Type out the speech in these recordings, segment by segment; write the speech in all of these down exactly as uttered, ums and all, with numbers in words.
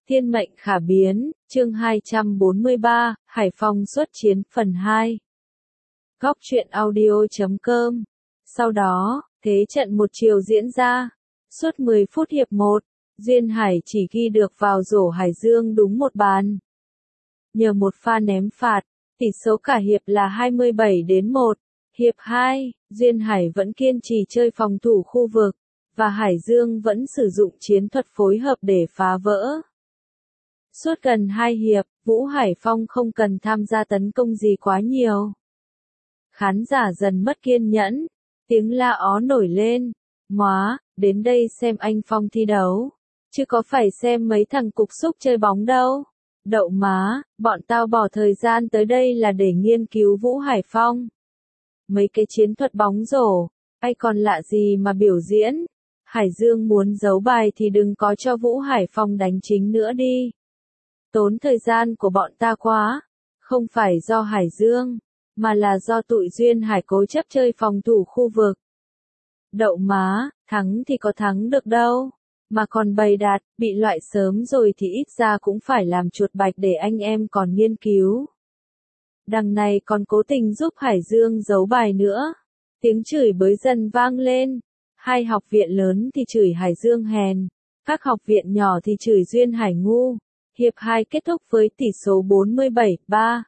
Thiên mệnh khả biến, chương hai trăm bốn mươi ba, Hải Phong xuất chiến phần hai. Góc truyện audio chấm com. Sau đó, thế trận một chiều diễn ra. Suốt mười phút hiệp một, Duyên Hải chỉ ghi được vào rổ Hải Dương đúng một bàn. Nhờ một pha ném phạt, tỷ số cả hiệp là hai mươi bảy đến một. Hiệp hai, Duyên Hải vẫn kiên trì chơi phòng thủ khu vực, và Hải Dương vẫn sử dụng chiến thuật phối hợp để phá vỡ. Suốt gần hai hiệp, Vũ Hải Phong không cần tham gia tấn công gì quá nhiều. Khán giả dần mất kiên nhẫn, tiếng la ó nổi lên. Móa, đến đây xem anh Phong thi đấu, chứ có phải xem mấy thằng cục xúc chơi bóng đâu. Đậu má, bọn tao bỏ thời gian tới đây là để nghiên cứu Vũ Hải Phong. Mấy cái chiến thuật bóng rổ, ai còn lạ gì mà biểu diễn. Hải Dương muốn giấu bài thì đừng có cho Vũ Hải Phong đánh chính nữa đi. Tốn thời gian của bọn ta quá, không phải do Hải Dương, mà là do tụi Duyên Hải cố chấp chơi phòng thủ khu vực. Đậu má, thắng thì có thắng được đâu, mà còn bày đặt, bị loại sớm rồi thì ít ra cũng phải làm chuột bạch để anh em còn nghiên cứu. Đằng này còn cố tình giúp Hải Dương giấu bài nữa. Tiếng chửi bới dần vang lên. Hai học viện lớn thì chửi Hải Dương hèn, các học viện nhỏ thì chửi Duyên Hải ngu. Hiệp hai kết thúc với tỷ số bốn mươi bảy ba.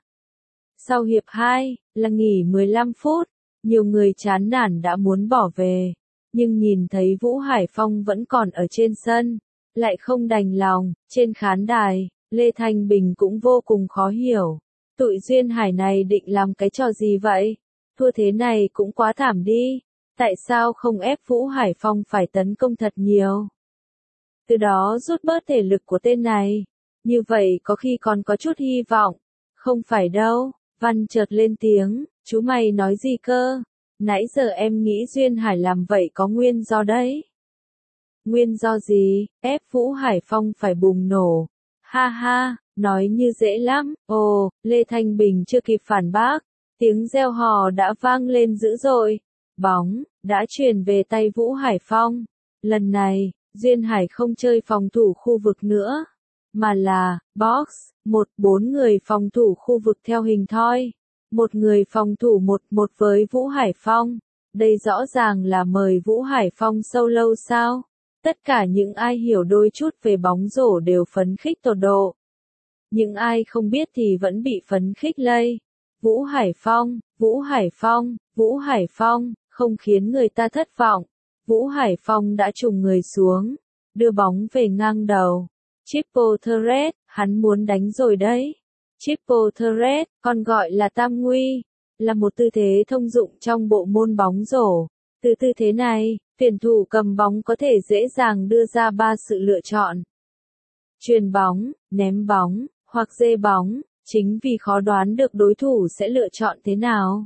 Sau hiệp hai, là nghỉ mười lăm phút, nhiều người chán nản đã muốn bỏ về, nhưng nhìn thấy Vũ Hải Phong vẫn còn ở trên sân, lại không đành lòng. Trên khán đài, Lê Thanh Bình cũng vô cùng khó hiểu. Tụi Duyên Hải này định làm cái trò gì vậy? Thua thế này cũng quá thảm đi. Tại sao không ép Vũ Hải Phong phải tấn công thật nhiều? Từ đó rút bớt thể lực của tên này. Như vậy có khi còn có chút hy vọng. Không phải đâu. Văn chợt lên tiếng, chú mày nói gì cơ? Nãy giờ em nghĩ Duyên Hải làm vậy có nguyên do đấy. Nguyên do gì? Ép Vũ Hải Phong phải bùng nổ. Ha ha, nói như dễ lắm. Ồ, Lê Thanh Bình chưa kịp phản bác. Tiếng reo hò đã vang lên dữ dội. Bóng đã chuyển về tay Vũ Hải Phong. Lần này, Duyên Hải không chơi phòng thủ khu vực nữa, mà là box, một bốn người phòng thủ khu vực theo hình thoi. Một người phòng thủ một một với Vũ Hải Phong. Đây rõ ràng là mời Vũ Hải Phong solo sao? Tất cả những ai hiểu đôi chút về bóng rổ đều phấn khích tột độ. Những ai không biết thì vẫn bị phấn khích lây. Vũ Hải Phong, Vũ Hải Phong, Vũ Hải Phong, không khiến người ta thất vọng. Vũ Hải Phong đã trùng người xuống, đưa bóng về ngang đầu. Triple threat, hắn muốn đánh rồi đấy. Triple threat, còn gọi là tam nguy, là một tư thế thông dụng trong bộ môn bóng rổ. Từ tư thế này, tuyển thủ cầm bóng có thể dễ dàng đưa ra ba sự lựa chọn: chuyền bóng, ném bóng, hoặc dê bóng. Chính vì khó đoán được đối thủ sẽ lựa chọn thế nào,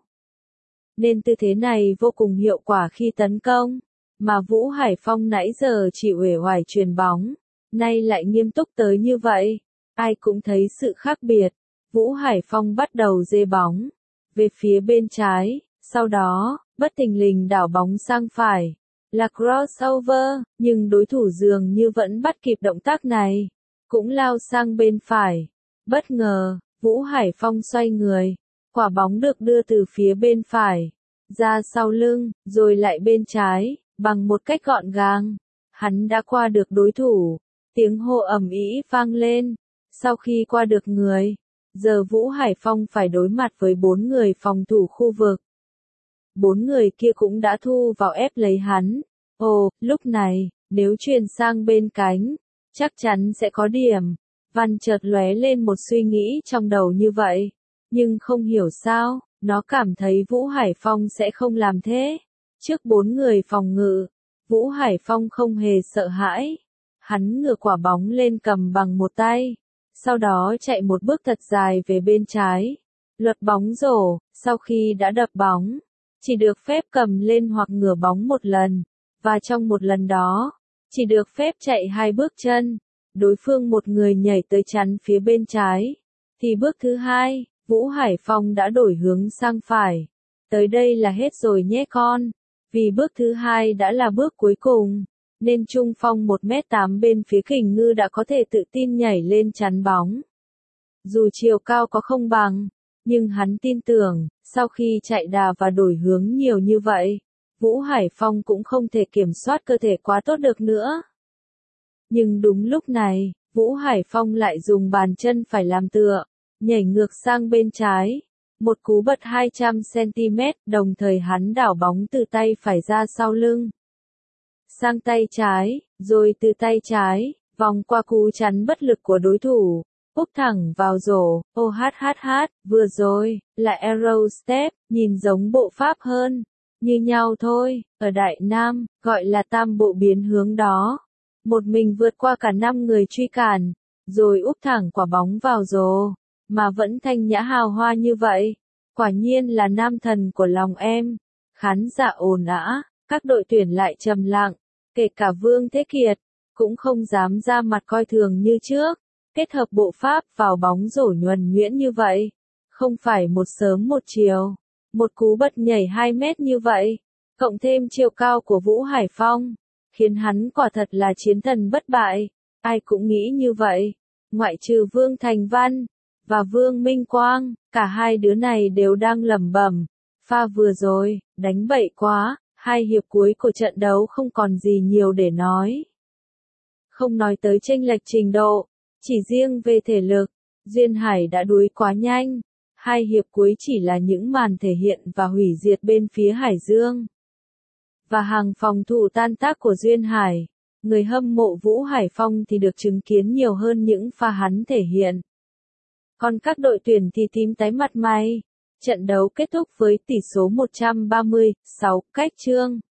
nên tư thế này vô cùng hiệu quả khi tấn công. Mà Vũ Hải Phong nãy giờ chỉ uể oải chuyền bóng, nay lại nghiêm túc tới như vậy. Ai cũng thấy sự khác biệt. Vũ Hải Phong bắt đầu dê bóng về phía bên trái, sau đó, bất thình lình đảo bóng sang phải. Là crossover, nhưng đối thủ dường như vẫn bắt kịp động tác này, cũng lao sang bên phải. Bất ngờ, Vũ Hải Phong xoay người, quả bóng được đưa từ phía bên phải ra sau lưng, rồi lại bên trái, bằng một cách gọn gàng. Hắn đã qua được đối thủ. Tiếng hô ầm ĩ vang lên. Sau khi qua được người, giờ Vũ Hải Phong phải đối mặt với bốn người phòng thủ khu vực. Bốn người kia cũng đã thu vào ép lấy hắn. Ồ, lúc này, nếu chuyền sang bên cánh, chắc chắn sẽ có điểm. Văn chợt lóe lên một suy nghĩ trong đầu như vậy, nhưng không hiểu sao, nó cảm thấy Vũ Hải Phong sẽ không làm thế. Trước bốn người phòng ngự, Vũ Hải Phong không hề sợ hãi. Hắn ngửa quả bóng lên cầm bằng một tay, sau đó chạy một bước thật dài về bên trái. Luật bóng rổ, sau khi đã đập bóng, chỉ được phép cầm lên hoặc ngửa bóng một lần, và trong một lần đó, chỉ được phép chạy hai bước chân. Đối phương một người nhảy tới chắn phía bên trái, thì bước thứ hai, Vũ Hải Phong đã đổi hướng sang phải. Tới đây là hết rồi nhé con, vì bước thứ hai đã là bước cuối cùng. nên trung phong một mét tám bên phía Kình Ngư đã có thể tự tin nhảy lên chắn bóng. Dù chiều cao có không bằng, nhưng hắn tin tưởng, sau khi chạy đà và đổi hướng nhiều như vậy, Vũ Hải Phong cũng không thể kiểm soát cơ thể quá tốt được nữa. Nhưng đúng lúc này, Vũ Hải Phong lại dùng bàn chân phải làm tựa, nhảy ngược sang bên trái. Một cú bật hai trăm xăng-ti-mét, đồng thời hắn đảo bóng từ tay phải ra sau lưng. Sang tay trái, rồi từ tay trái, vòng qua cú chắn bất lực của đối thủ, úp thẳng vào rổ. Ô hát hát hát, vừa rồi, là Euro Step, nhìn giống bộ pháp hơn. Như nhau thôi, ở Đại Nam, gọi là tam bộ biến hướng đó. Một mình vượt qua cả năm người truy cản, rồi úp thẳng quả bóng vào rổ, mà vẫn thanh nhã hào hoa như vậy. Quả nhiên là nam thần của lòng em. Khán giả ồn ào, các đội tuyển lại trầm lặng, kể cả Vương Thế Kiệt, cũng không dám ra mặt coi thường như trước. Kết hợp bộ pháp vào bóng rổ nhuần nhuyễn như vậy, không phải một sớm một chiều. Một cú bật nhảy hai mét như vậy, cộng thêm chiều cao của Vũ Hải Phong, khiến hắn quả thật là chiến thần bất bại. Ai cũng nghĩ như vậy, ngoại trừ Vương Thành Văn và Vương Minh Quang, cả hai đứa này đều đang lẩm bẩm, pha vừa rồi, đánh bậy quá, hai hiệp cuối của trận đấu không còn gì nhiều để nói. Không nói tới chênh lệch trình độ, chỉ riêng về thể lực, Duyên Hải đã đuối quá nhanh. Hai hiệp cuối chỉ là những màn thể hiện và hủy diệt bên phía Hải Dương. Và hàng phòng thủ tan tác của Duyên Hải, người hâm mộ Vũ Hải Phong thì được chứng kiến nhiều hơn những pha hắn thể hiện. Còn các đội tuyển thì tím tái mặt mày. Trận đấu kết thúc với tỷ số một trăm ba mươi sáu cách chương.